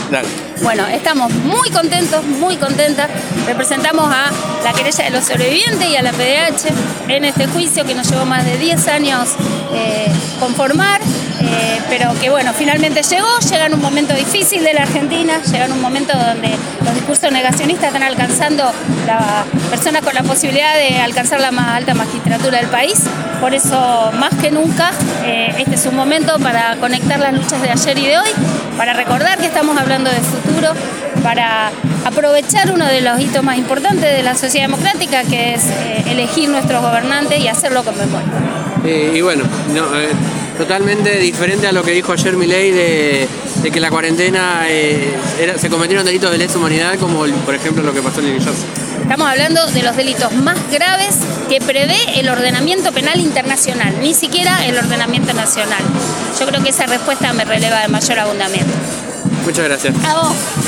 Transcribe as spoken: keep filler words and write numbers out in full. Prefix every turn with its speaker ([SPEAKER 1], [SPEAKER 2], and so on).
[SPEAKER 1] Dale.
[SPEAKER 2] Bueno, estamos muy contentos, muy contentas. Representamos a la querella de los sobrevivientes y a la P D H en este juicio que nos llevó más de diez años eh, conformar, eh, pero que bueno, finalmente llegó. Llega en un momento difícil de la Argentina, llega en un momento donde los discursos negacionistas están alcanzando a personas con la posibilidad de alcanzar la más alta magistratura del país. Por eso, más que nunca, eh, este es un momento para conectar las luchas de ayer y de hoy, para recordar que estamos hablando de futuro, para aprovechar uno de los hitos más importantes de la sociedad democrática, que es eh, elegir nuestros gobernantes y hacerlo con memoria.
[SPEAKER 1] Eh, y bueno, no, eh, totalmente diferente a lo que dijo ayer Milei de, de que la cuarentena eh, era, se cometieron delitos de lesa humanidad, como por ejemplo lo que pasó en el Jersey.
[SPEAKER 2] Estamos hablando de los delitos más graves que prevé el ordenamiento penal internacional, ni siquiera el ordenamiento nacional. Yo creo que esa respuesta me releva de mayor abundamiento.
[SPEAKER 1] Muchas gracias.
[SPEAKER 2] A vos.